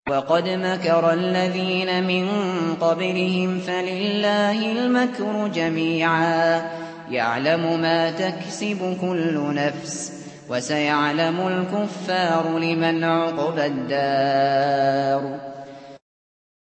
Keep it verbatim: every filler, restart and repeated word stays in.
وَقَدْ مَكَرَ الَّذِينَ مِن قَبْلِهِمْ فَلِلَّهِ الْمَكْرُ جَمِيعًا يَعْلَمُ مَا تَكْسِبُ كُلُّ نَفْسٍ ۗ وَسَيَعْلَمُ الْكُفَّارُ لِمَنْ عُقْبَى الدَّارِ